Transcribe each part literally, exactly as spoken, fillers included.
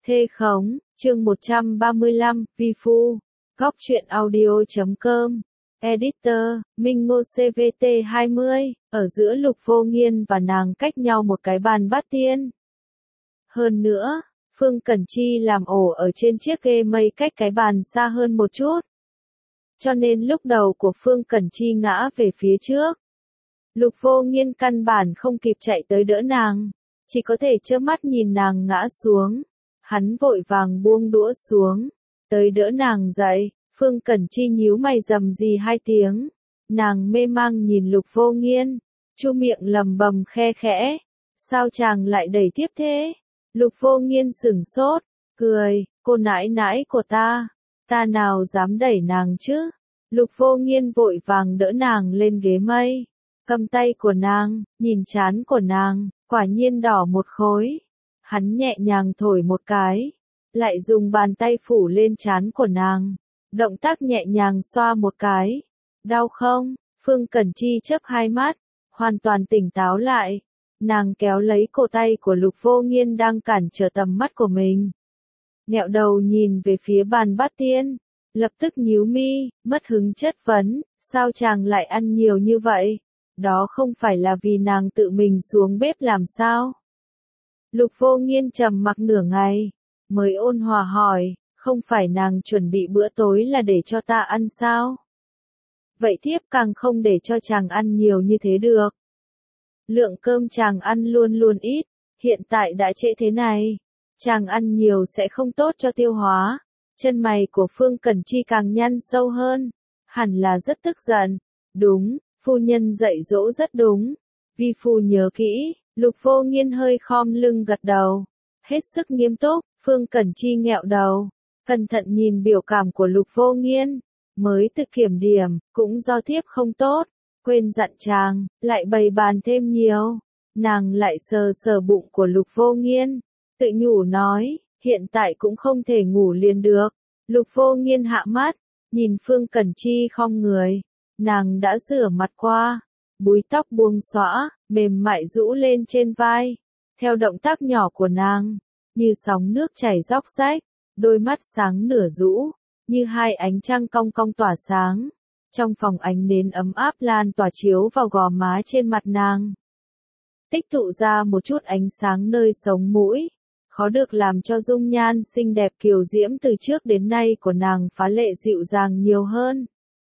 Thê khống, chương một trăm ba mươi lăm, Vi Phu, Góc truyện audio chấm com, Editor, Minh Ngô C V T hai mươi, ở giữa Lục Vô Nghiên và nàng cách nhau một cái bàn bát tiên. Hơn nữa, Phương Cẩn Chi làm ổ ở trên chiếc ghê mây cách cái bàn xa hơn một chút. Cho nên lúc đầu của Phương Cẩn Chi ngã về phía trước. Lục Vô Nghiên căn bản không kịp chạy tới đỡ nàng, chỉ có thể trơ mắt nhìn nàng ngã xuống. Hắn vội vàng buông đũa xuống, tới đỡ nàng dậy. Phương Cẩn Chi nhíu mày rầm rì hai tiếng. Nàng mê mang nhìn Lục Vô Nghiên, chu miệng lầm bầm khe khẽ. Sao chàng lại đẩy tiếp thế? Lục Vô Nghiên sửng sốt, cười, cô nãi nãi của ta, ta nào dám đẩy nàng chứ? Lục Vô Nghiên vội vàng đỡ nàng lên ghế mây, cầm tay của nàng, nhìn trán của nàng, quả nhiên đỏ một khối. Hắn nhẹ nhàng thổi một cái, lại dùng bàn tay phủ lên trán của nàng, động tác nhẹ nhàng xoa một cái. Đau không? Phương Cẩn Chi chớp hai mắt, hoàn toàn tỉnh táo lại. Nàng kéo lấy cổ tay của Lục Vô Nghiên đang cản trở tầm mắt của mình. Nghẹo đầu nhìn về phía bàn bát tiên, lập tức nhíu mi, mất hứng chất vấn, sao chàng lại ăn nhiều như vậy? Đó không phải là vì nàng tự mình xuống bếp làm sao? Lục Vô Nghiên trầm mặc nửa ngày, mới ôn hòa hỏi, không phải nàng chuẩn bị bữa tối là để cho ta ăn sao? Vậy thiếp càng không để cho chàng ăn nhiều như thế được. Lượng cơm chàng ăn luôn luôn ít, hiện tại đã trễ thế này, chàng ăn nhiều sẽ không tốt cho tiêu hóa. Chân mày của Phương Cẩn Chi càng nhăn sâu hơn, hẳn là rất tức giận. Đúng, phu nhân dạy dỗ rất đúng, vi phu nhớ kỹ. Lục Vô Nghiên hơi khom lưng gật đầu, hết sức nghiêm túc. Phương Cẩn Chi nghẹo đầu, cẩn thận nhìn biểu cảm của Lục Vô Nghiên, mới tự kiểm điểm, cũng do thiếp không tốt, quên dặn chàng, lại bày bàn thêm nhiều. Nàng lại sờ sờ bụng của Lục Vô Nghiên, tự nhủ nói, hiện tại cũng không thể ngủ liền được. Lục Vô Nghiên hạ mắt, nhìn Phương Cẩn Chi khom người, nàng đã rửa mặt qua, búi tóc buông xõa, mềm mại rũ lên trên vai. Theo động tác nhỏ của nàng, như sóng nước chảy róc rách, đôi mắt sáng nửa rũ, như hai ánh trăng cong cong tỏa sáng. Trong phòng ánh nến ấm áp lan tỏa chiếu vào gò má trên mặt nàng, tích tụ ra một chút ánh sáng nơi sống mũi, khó được làm cho dung nhan xinh đẹp kiều diễm từ trước đến nay của nàng phá lệ dịu dàng nhiều hơn.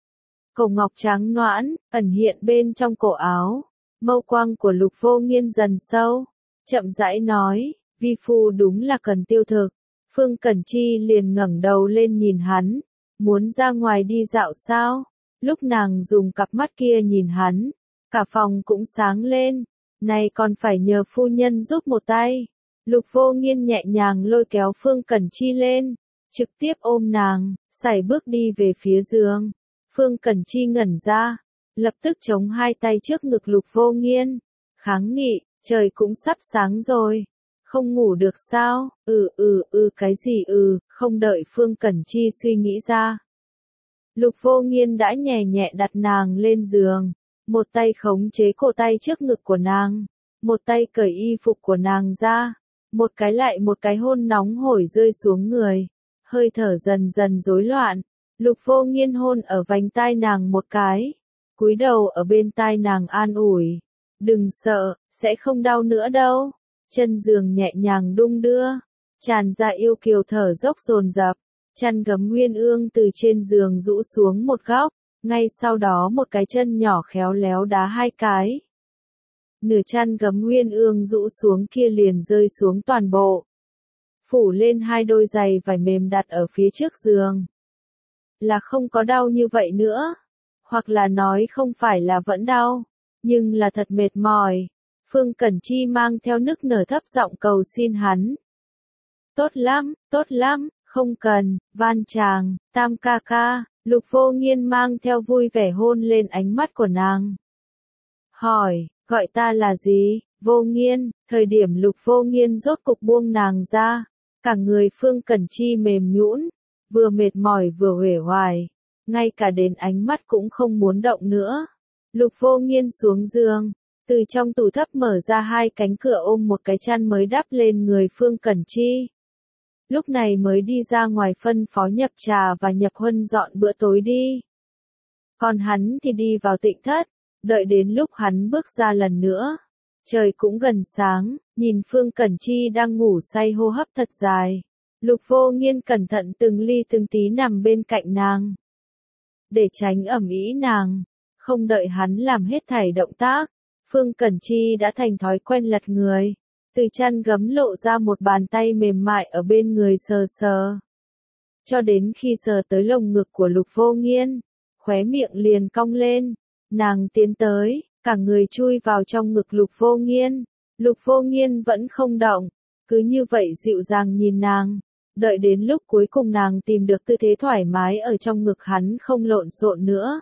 Cổ ngọc trắng noãn, ẩn hiện bên trong cổ áo, mâu quang của Lục Vô Nghiên dần sâu, chậm rãi nói, vi phu đúng là cần tiêu thực. Phương Cẩn Chi liền ngẩng đầu lên nhìn hắn, muốn ra ngoài đi dạo sao? Lúc nàng dùng cặp mắt kia nhìn hắn, cả phòng cũng sáng lên, này còn phải nhờ phu nhân giúp một tay. Lục Vô Nghiên nhẹ nhàng lôi kéo Phương Cẩn Chi lên, trực tiếp ôm nàng, sải bước đi về phía giường. Phương Cẩn Chi ngẩn ra, lập tức chống hai tay trước ngực Lục Vô Nghiên, kháng nghị, trời cũng sắp sáng rồi, không ngủ được sao? Ừ ừ ừ cái gì ừ, không đợi Phương Cẩn Chi suy nghĩ ra. Lục Vô Nghiên đã nhẹ nhẹ đặt nàng lên giường, một tay khống chế cổ tay trước ngực của nàng, một tay cởi y phục của nàng ra, một cái lại một cái hôn nóng hổi rơi xuống người, hơi thở dần dần rối loạn. Lục Vô Nghiên hôn ở vành tai nàng một cái, cúi đầu ở bên tai nàng an ủi, đừng sợ, sẽ không đau nữa đâu. Chân giường nhẹ nhàng đung đưa, tràn ra yêu kiều thở dốc dồn dập. Chăn gấm nguyên ương từ trên giường rũ xuống một góc, ngay sau đó một cái chân nhỏ khéo léo đá hai cái. Nửa chăn gấm nguyên ương rũ xuống kia liền rơi xuống toàn bộ, phủ lên hai đôi giày vải mềm đặt ở phía trước giường. Là không có đau như vậy nữa, hoặc là nói không phải là vẫn đau, nhưng là thật mệt mỏi. Phương Cẩn Chi mang theo nức nở thấp giọng cầu xin hắn. Tốt lắm, tốt lắm. Không cần, van chàng, tam ca ca. Lục Vô Nghiên mang theo vui vẻ hôn lên ánh mắt của nàng. Hỏi, gọi ta là gì? Vô Nghiên. Thời điểm Lục Vô Nghiên rốt cục buông nàng ra, cả người Phương Cẩn Chi mềm nhũn, vừa mệt mỏi vừa uể oải, ngay cả đến ánh mắt cũng không muốn động nữa. Lục Vô Nghiên xuống giường, từ trong tủ thấp mở ra hai cánh cửa ôm một cái chăn mới đắp lên người Phương Cẩn Chi. lúc này mới đi ra ngoài phân phó Nhập Trà và Nhập Huân dọn bữa tối đi. Còn hắn thì đi vào tịnh thất, đợi đến lúc hắn bước ra lần nữa. Trời cũng gần sáng, nhìn Phương Cẩn Chi đang ngủ say hô hấp thật dài. Lục Vô Nghiên cẩn thận từng ly từng tí nằm bên cạnh nàng. Để tránh ẩm ĩ nàng, không đợi hắn làm hết thảy động tác, Phương Cẩn Chi đã thành thói quen lật người. Từ chăn gấm lộ ra một bàn tay mềm mại ở bên người sờ sờ. Cho đến khi sờ tới lồng ngực của Lục Vô Nghiên, khóe miệng liền cong lên, nàng tiến tới, cả người chui vào trong ngực Lục Vô Nghiên. Lục Vô Nghiên vẫn không động, cứ như vậy dịu dàng nhìn nàng, đợi đến lúc cuối cùng nàng tìm được tư thế thoải mái ở trong ngực hắn không lộn xộn nữa.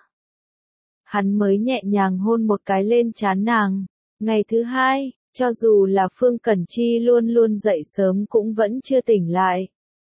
Hắn mới nhẹ nhàng hôn một cái lên trán nàng. Ngày thứ hai, cho dù là Phương Cẩn Chi luôn luôn dậy sớm cũng vẫn chưa tỉnh lại.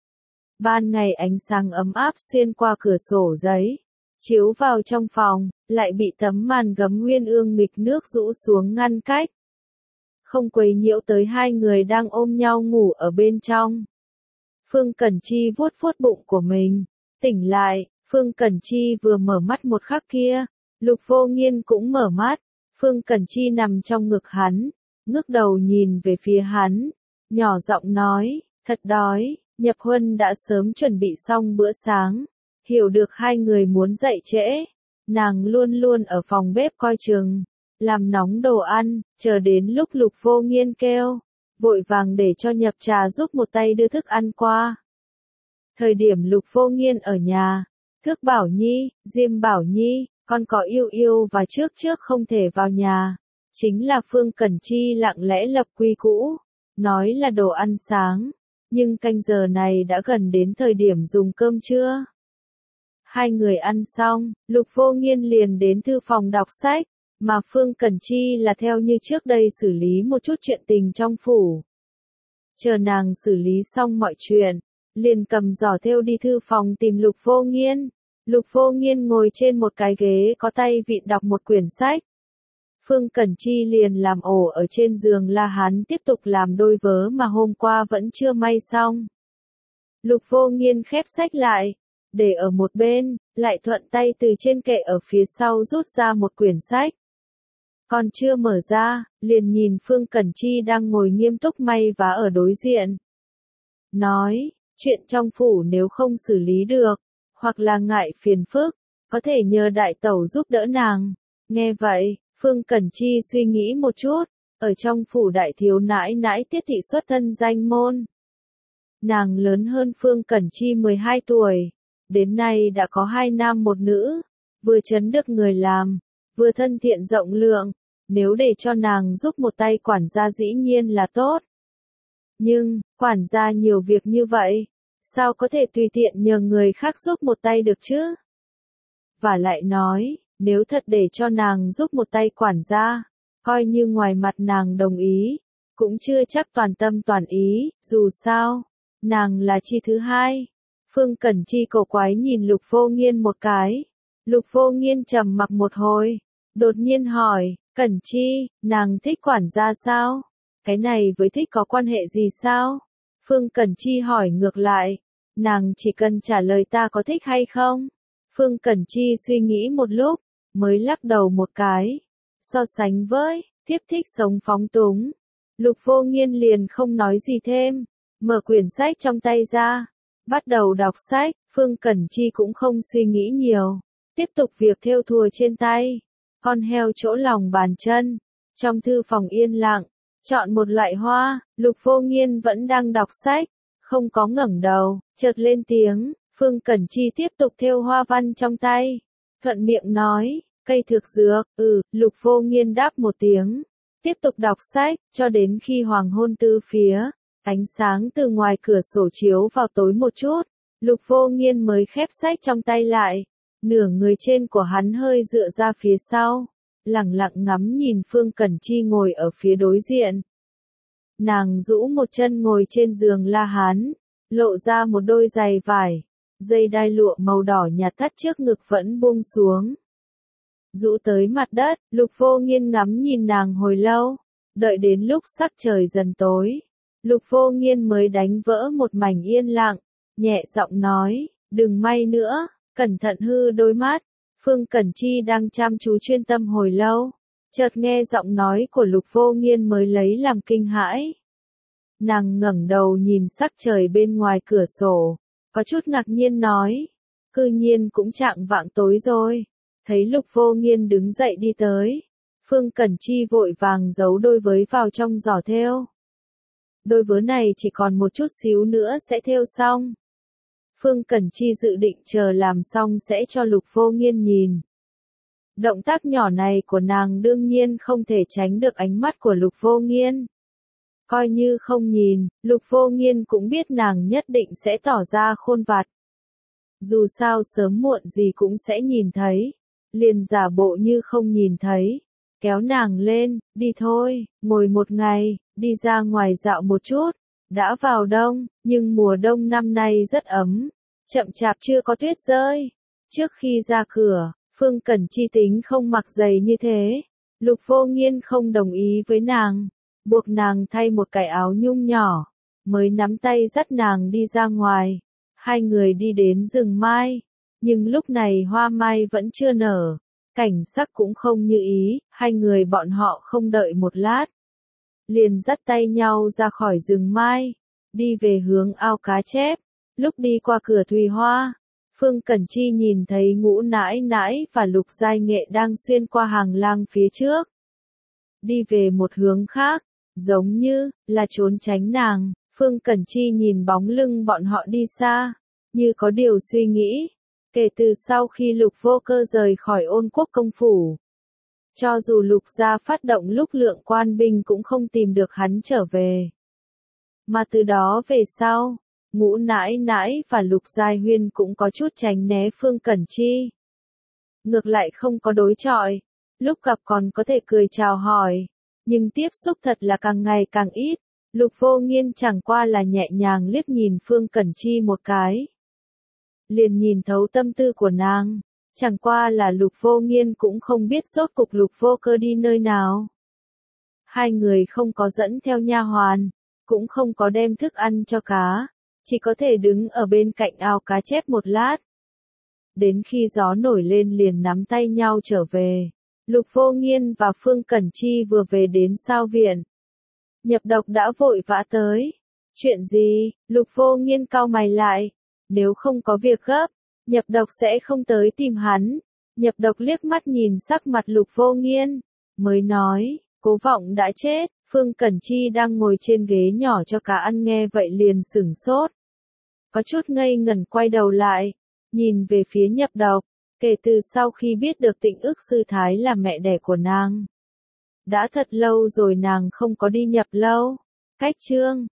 Ban ngày ánh sáng ấm áp xuyên qua cửa sổ giấy, chiếu vào trong phòng, lại bị tấm màn gấm nguyên ương nghịch nước rũ xuống ngăn cách. Không quấy nhiễu tới hai người đang ôm nhau ngủ ở bên trong. Phương Cẩn Chi vuốt vuốt bụng của mình, tỉnh lại, Phương Cẩn Chi vừa mở mắt một khắc kia, Lục Vô Nghiên cũng mở mắt, Phương Cẩn Chi nằm trong ngực hắn, ngước đầu nhìn về phía hắn, nhỏ giọng nói, thật đói. Nhập Huân đã sớm chuẩn bị xong bữa sáng, hiểu được hai người muốn dậy trễ, nàng luôn luôn ở phòng bếp coi chừng, làm nóng đồ ăn, chờ đến lúc Lục Vô Nghiên kêu, vội vàng để cho Nhập Trà giúp một tay đưa thức ăn qua. Thời điểm Lục Vô Nghiên ở nhà, Thước Bảo Nhi, Diêm Bảo Nhi, con có Yêu Yêu và trước trước không thể vào nhà, chính là Phương Cẩn Chi lặng lẽ lập quy cũ, nói là đồ ăn sáng. Nhưng canh giờ này đã gần đến thời điểm dùng cơm trưa. Hai người ăn xong, Lục Vô Nghiên liền đến thư phòng đọc sách, mà Phương Cẩn Chi là theo như trước đây xử lý một chút chuyện tình trong phủ. Chờ nàng xử lý xong mọi chuyện, liền cầm giỏ thêu đi thư phòng tìm Lục Vô Nghiên. Lục Vô Nghiên ngồi trên một cái ghế có tay vịn đọc một quyển sách. Phương Cẩn Chi liền làm ổ ở trên giường La Hán tiếp tục làm đôi vớ mà hôm qua vẫn chưa may xong. Lục Vô Nghiên khép sách lại, để ở một bên, lại thuận tay từ trên kệ ở phía sau rút ra một quyển sách. Còn chưa mở ra, liền nhìn Phương Cẩn Chi đang ngồi nghiêm túc may vá ở đối diện. Nói, chuyện trong phủ nếu không xử lý được, hoặc là ngại phiền phức, có thể nhờ đại tẩu giúp đỡ nàng. Nghe vậy, Phương Cẩn Chi suy nghĩ một chút, ở trong phủ đại thiếu nãi nãi Tiết thị xuất thân danh môn. Nàng lớn hơn Phương Cẩn Chi mười hai tuổi, đến nay đã có hai nam một nữ, vừa chấn được người làm, vừa thân thiện rộng lượng, nếu để cho nàng giúp một tay quản gia dĩ nhiên là tốt. Nhưng, quản gia nhiều việc như vậy, sao có thể tùy tiện nhờ người khác giúp một tay được chứ? Và lại nói, nếu thật để cho nàng giúp một tay quản gia, coi như ngoài mặt nàng đồng ý, cũng chưa chắc toàn tâm toàn ý, dù sao, nàng là chi thứ hai. Phương Cẩn Chi cầu quái nhìn Lục Vô Nghiên một cái. Lục Vô Nghiên trầm mặc một hồi, đột nhiên hỏi, Cẩn Chi, nàng thích quản gia sao? Cái này với thích có quan hệ gì sao? Phương Cẩn Chi hỏi ngược lại, nàng chỉ cần trả lời ta có thích hay không? Phương Cẩn Chi suy nghĩ một lúc, mới lắc đầu một cái. So sánh với, tiếp thích sống phóng túng. Lục Vô Nghiên liền không nói gì thêm, mở quyển sách trong tay ra, bắt đầu đọc sách. Phương Cẩn Chi cũng không suy nghĩ nhiều, tiếp tục việc thêu thùa trên tay. Con heo chỗ lòng bàn chân, trong thư phòng yên lặng, chọn một loại hoa. Lục Vô Nghiên vẫn đang đọc sách, không có ngẩng đầu, chợt lên tiếng. Phương Cẩn Chi tiếp tục thêu hoa văn trong tay, thuận miệng nói, cây thực dược. Ừ, Lục Vô Nghiên đáp một tiếng, tiếp tục đọc sách, cho đến khi hoàng hôn tứ phía, ánh sáng từ ngoài cửa sổ chiếu vào tối một chút, Lục Vô Nghiên mới khép sách trong tay lại, nửa người trên của hắn hơi dựa ra phía sau, lặng lặng ngắm nhìn Phương Cẩn Chi ngồi ở phía đối diện. Nàng rũ một chân ngồi trên giường La Hán, lộ ra một đôi giày vải, dây đai lụa màu đỏ nhạt thắt trước ngực vẫn buông xuống. Rũ tới mặt đất, Lục Vô Nghiên ngắm nhìn nàng hồi lâu, đợi đến lúc sắc trời dần tối, Lục Vô Nghiên mới đánh vỡ một mảnh yên lặng, nhẹ giọng nói, đừng may nữa, cẩn thận hư đôi mắt. Phương Cẩn Chi đang chăm chú chuyên tâm hồi lâu, chợt nghe giọng nói của Lục Vô Nghiên mới lấy làm kinh hãi. Nàng ngẩng đầu nhìn sắc trời bên ngoài cửa sổ, có chút ngạc nhiên nói, cư nhiên cũng chạng vạng tối rồi. Thấy Lục Vô Nghiên đứng dậy đi tới, Phương Cẩn Chi vội vàng giấu đôi vớ vào trong giỏ thêu. Đôi vớ này chỉ còn một chút xíu nữa sẽ thêu xong. Phương Cẩn Chi dự định chờ làm xong sẽ cho Lục Vô Nghiên nhìn. Động tác nhỏ này của nàng đương nhiên không thể tránh được ánh mắt của Lục Vô Nghiên. Coi như không nhìn, Lục Vô Nghiên cũng biết nàng nhất định sẽ tỏ ra khôn vặt. Dù sao sớm muộn gì cũng sẽ nhìn thấy, liền giả bộ như không nhìn thấy, kéo nàng lên, đi thôi, ngồi một ngày, đi ra ngoài dạo một chút. Đã vào đông, nhưng mùa đông năm nay rất ấm, chậm chạp chưa có tuyết rơi. Trước khi ra cửa, Phương Cẩn Chi tính không mặc giày như thế. Lục Vô Nghiên không đồng ý với nàng, buộc nàng thay một cái áo nhung nhỏ, mới nắm tay dắt nàng đi ra ngoài. Hai người đi đến rừng mai, nhưng lúc này hoa mai vẫn chưa nở, cảnh sắc cũng không như ý, hai người bọn họ không đợi một lát, liền dắt tay nhau ra khỏi rừng mai, đi về hướng ao cá chép. Lúc đi qua cửa Thùy Hoa, Phương Cẩn Chi nhìn thấy Ngũ Nãi Nãi và Lục Giai Nghệ đang xuyên qua hàng lang phía trước, đi về một hướng khác, giống như là trốn tránh nàng. Phương Cẩn Chi nhìn bóng lưng bọn họ đi xa, như có điều suy nghĩ. Kể từ sau khi Lục Vô Cơ rời khỏi Ôn Quốc công phủ, cho dù Lục gia phát động lúc lượng quan binh cũng không tìm được hắn trở về. Mà từ đó về sau, Ngũ Nãi Nãi và Lục Giai Huyên cũng có chút tránh né Phương Cẩn Chi. Ngược lại không có đối chọi, lúc gặp còn có thể cười chào hỏi, nhưng tiếp xúc thật là càng ngày càng ít. Lục Vô Nghiên chẳng qua là nhẹ nhàng liếc nhìn Phương Cẩn Chi một cái, liền nhìn thấu tâm tư của nàng. Chẳng qua là Lục Vô Nghiên cũng không biết rốt cục Lục Vô Cơ đi nơi nào. Hai người không có dẫn theo nha hoàn, cũng không có đem thức ăn cho cá, chỉ có thể đứng ở bên cạnh ao cá chép một lát. Đến khi gió nổi lên liền nắm tay nhau trở về. Lục Vô Nghiên và Phương Cẩn Chi vừa về đến Sao Viện, Nhập Độc đã vội vã tới. Chuyện gì? Lục Vô Nghiên cau mày lại. Nếu không có việc gấp, Nhập Độc sẽ không tới tìm hắn. Nhập Độc liếc mắt nhìn sắc mặt Lục Vô Nghiên, mới nói, Cố Vọng đã chết. Phương Cẩn Chi đang ngồi trên ghế nhỏ cho cá ăn nghe vậy liền sửng sốt, có chút ngây ngẩn quay đầu lại, nhìn về phía Nhập Độc. Kể từ sau khi biết được Tịnh Ức Sư Thái là mẹ đẻ của nàng, đã thật lâu rồi nàng không có đi Nhập Lâu. Cách chương